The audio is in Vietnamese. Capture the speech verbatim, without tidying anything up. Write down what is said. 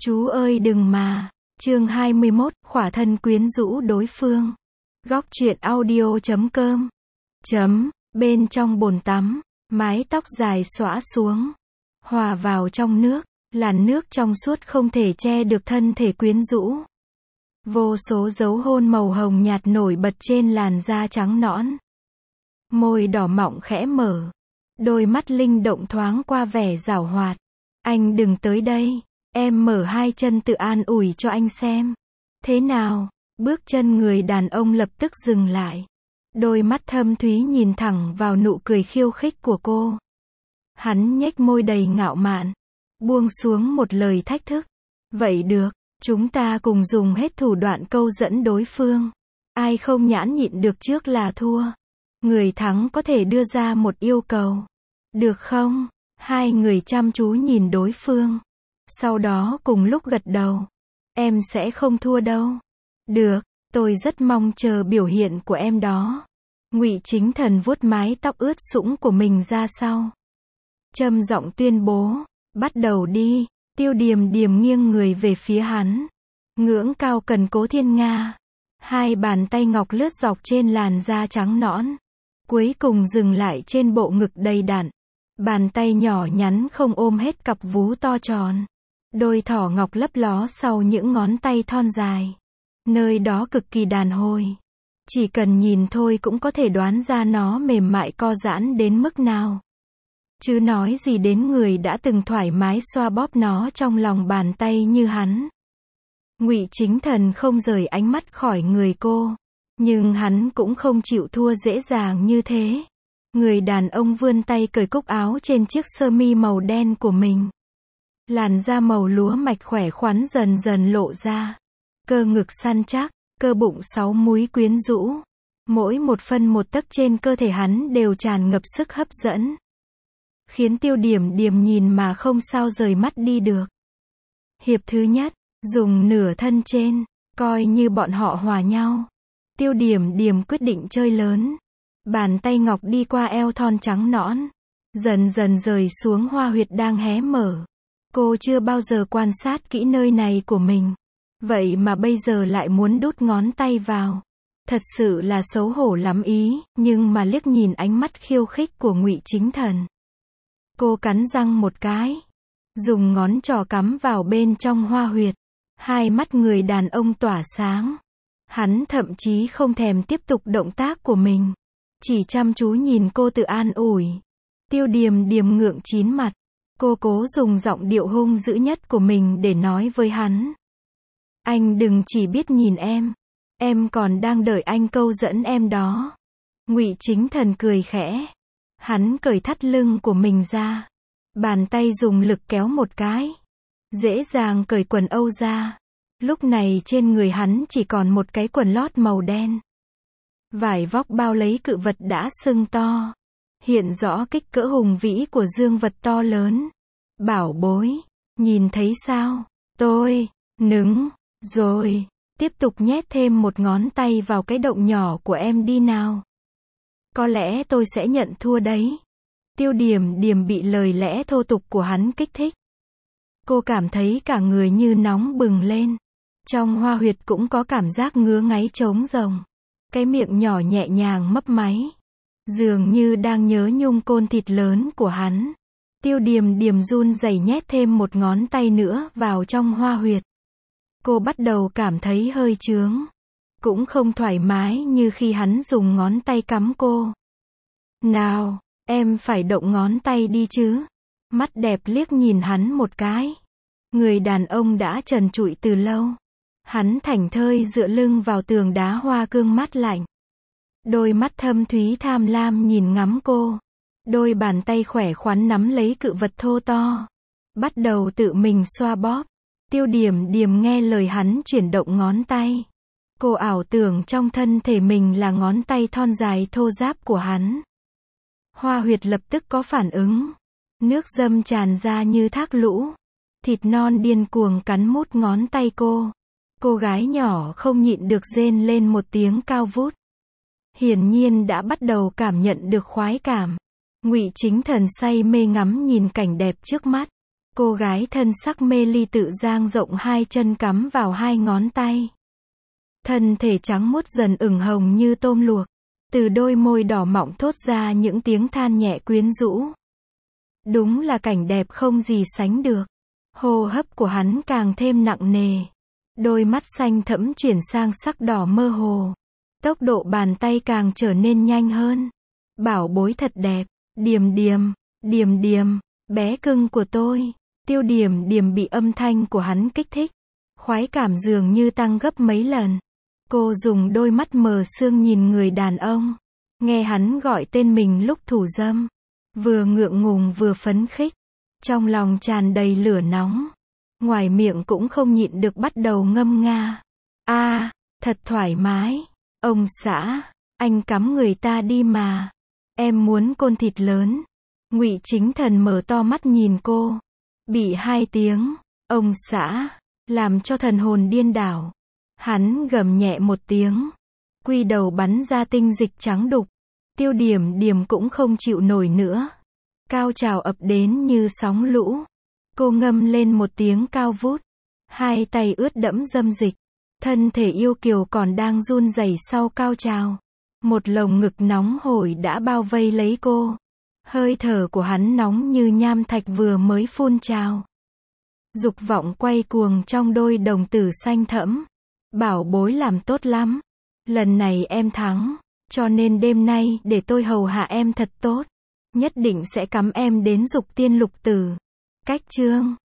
Chú ơi đừng mà. Chương hai mươi mốt, khỏa thân quyến rũ đối phương. Góc truyện audio chấm com. Chấm, bên trong bồn tắm, mái tóc dài xõa xuống, hòa vào trong nước, làn nước trong suốt không thể che được thân thể quyến rũ. Vô số dấu hôn màu hồng nhạt nổi bật trên làn da trắng nõn. Môi đỏ mọng khẽ mở, đôi mắt linh động thoáng qua vẻ giảo hoạt. Anh đừng tới đây. Em mở hai chân tự an ủi cho anh xem. Thế nào? Bước chân người đàn ông lập tức dừng lại. Đôi mắt thâm thúy nhìn thẳng vào nụ cười khiêu khích của cô. Hắn nhếch môi đầy ngạo mạn, buông xuống một lời thách thức. Vậy được, chúng ta cùng dùng hết thủ đoạn câu dẫn đối phương. Ai không nhãn nhịn được trước là thua. Người thắng có thể đưa ra một yêu cầu. Được không? Hai người chăm chú nhìn đối phương. Sau đó cùng lúc gật đầu. Em sẽ không thua đâu. Được, tôi rất mong chờ biểu hiện của em đó. Ngụy Chính Thần vuốt mái tóc ướt sũng của mình ra sau. Trầm giọng tuyên bố, bắt đầu đi. Tiêu Điềm Điềm nghiêng người về phía hắn. Ngưỡng cao cần cố thiên nga. Hai bàn tay ngọc lướt dọc trên làn da trắng nõn. Cuối cùng dừng lại trên bộ ngực đầy đặn. Bàn tay nhỏ nhắn không ôm hết cặp vú to tròn. Đôi thỏ ngọc lấp ló sau những ngón tay thon dài. Nơi đó cực kỳ đàn hồi. Chỉ cần nhìn thôi cũng có thể đoán ra nó mềm mại co giãn đến mức nào. Chứ nói gì đến người đã từng thoải mái xoa bóp nó trong lòng bàn tay như hắn. Ngụy Chính Thần không rời ánh mắt khỏi người cô. Nhưng hắn cũng không chịu thua dễ dàng như thế. Người đàn ông vươn tay cởi cúc áo trên chiếc sơ mi màu đen của mình. Làn da màu lúa mạch khỏe khoắn dần dần lộ ra. Cơ ngực săn chắc, cơ bụng sáu múi quyến rũ. Mỗi một phân một tấc trên cơ thể hắn đều tràn ngập sức hấp dẫn. Khiến Tiêu Điềm Điềm nhìn mà không sao rời mắt đi được. Hiệp thứ nhất, dùng nửa thân trên, coi như bọn họ hòa nhau. Tiêu Điềm Điềm quyết định chơi lớn. Bàn tay ngọc đi qua eo thon trắng nõn. Dần dần rời xuống hoa huyệt đang hé mở. Cô chưa bao giờ quan sát kỹ nơi này của mình. Vậy mà bây giờ lại muốn đút ngón tay vào. Thật sự là xấu hổ lắm ý, nhưng mà liếc nhìn ánh mắt khiêu khích của Ngụy Chính Thần. Cô cắn răng một cái. Dùng ngón trỏ cắm vào bên trong hoa huyệt. Hai mắt người đàn ông tỏa sáng. Hắn thậm chí không thèm tiếp tục động tác của mình. Chỉ chăm chú nhìn cô tự an ủi. Tiêu Điềm Điềm ngượng chín mặt. Cô cố dùng giọng điệu hung dữ nhất của mình để nói với hắn. Anh đừng chỉ biết nhìn em. Em còn đang đợi anh câu dẫn em đó. Ngụy Chính Thần cười khẽ. Hắn cởi thắt lưng của mình ra. Bàn tay dùng lực kéo một cái. Dễ dàng cởi quần âu ra. Lúc này trên người hắn chỉ còn một cái quần lót màu đen. Vải vóc bao lấy cự vật đã sưng to. Hiện rõ kích cỡ hùng vĩ của dương vật to lớn. Bảo bối, nhìn thấy sao? Tôi, nứng, rồi, tiếp tục nhét thêm một ngón tay vào cái động nhỏ của em đi nào. Có lẽ tôi sẽ nhận thua đấy. Tiêu Điềm Điềm bị lời lẽ thô tục của hắn kích thích. Cô cảm thấy cả người như nóng bừng lên. Trong hoa huyệt cũng có cảm giác ngứa ngáy trống rồng. Cái miệng nhỏ nhẹ nhàng mấp máy. Dường như đang nhớ nhung côn thịt lớn của hắn. Tiêu Điềm Điềm run rẩy nhét thêm một ngón tay nữa vào trong hoa huyệt. Cô bắt đầu cảm thấy hơi chướng. Cũng không thoải mái như khi hắn dùng ngón tay cắm cô. Nào, em phải động ngón tay đi chứ. Mắt đẹp liếc nhìn hắn một cái. Người đàn ông đã trần trụi từ lâu. Hắn thảnh thơi dựa lưng vào tường đá hoa cương mát lạnh. Đôi mắt thâm thúy tham lam nhìn ngắm cô. Đôi bàn tay khỏe khoắn nắm lấy cự vật thô to. Bắt đầu tự mình xoa bóp. Tiêu Điềm Điềm nghe lời hắn chuyển động ngón tay. Cô ảo tưởng trong thân thể mình là ngón tay thon dài thô ráp của hắn. Hoa huyệt lập tức có phản ứng. Nước dâm tràn ra như thác lũ. Thịt non điên cuồng cắn mút ngón tay cô. Cô gái nhỏ không nhịn được rên lên một tiếng cao vút. Hiển nhiên đã bắt đầu cảm nhận được khoái cảm. Ngụy Chính Thần say mê ngắm nhìn cảnh đẹp trước mắt. Cô gái thân sắc mê ly tự dang rộng hai chân cắm vào hai ngón tay. Thân thể trắng muốt dần ửng hồng như tôm luộc. Từ đôi môi đỏ mọng thốt ra những tiếng than nhẹ quyến rũ. Đúng là cảnh đẹp không gì sánh được. Hô hấp của hắn càng thêm nặng nề. Đôi mắt xanh thẫm chuyển sang sắc đỏ mơ hồ. Tốc độ bàn tay càng trở nên nhanh hơn. Bảo bối thật đẹp. Điềm điềm, điềm điềm, bé cưng của tôi. Tiêu Điềm Điềm bị âm thanh của hắn kích thích. Khoái cảm dường như tăng gấp mấy lần. Cô dùng đôi mắt mờ sương nhìn người đàn ông. Nghe hắn gọi tên mình lúc thủ dâm. Vừa ngượng ngùng vừa phấn khích. Trong lòng tràn đầy lửa nóng. Ngoài miệng cũng không nhịn được bắt đầu ngâm nga. A, à, thật thoải mái. Ông xã, anh cắm người ta đi mà. Em muốn côn thịt lớn. Ngụy Chính Thần mở to mắt nhìn cô. Bị hai tiếng, ông xã, làm cho thần hồn điên đảo. Hắn gầm nhẹ một tiếng. Quy đầu bắn ra tinh dịch trắng đục. Tiêu Điềm Điềm cũng không chịu nổi nữa. Cao trào ập đến như sóng lũ. Cô ngâm lên một tiếng cao vút. Hai tay ướt đẫm dâm dịch. Thân thể yêu kiều còn đang run rẩy sau cao trào. Một lồng ngực nóng hổi đã bao vây lấy cô. Hơi thở của hắn nóng như nham thạch vừa mới phun trào. Dục vọng quay cuồng trong đôi đồng tử xanh thẫm. Bảo bối làm tốt lắm. Lần này em thắng. Cho nên đêm nay để tôi hầu hạ em thật tốt. Nhất định sẽ cắm em đến dục tiên lục tử. Cách chương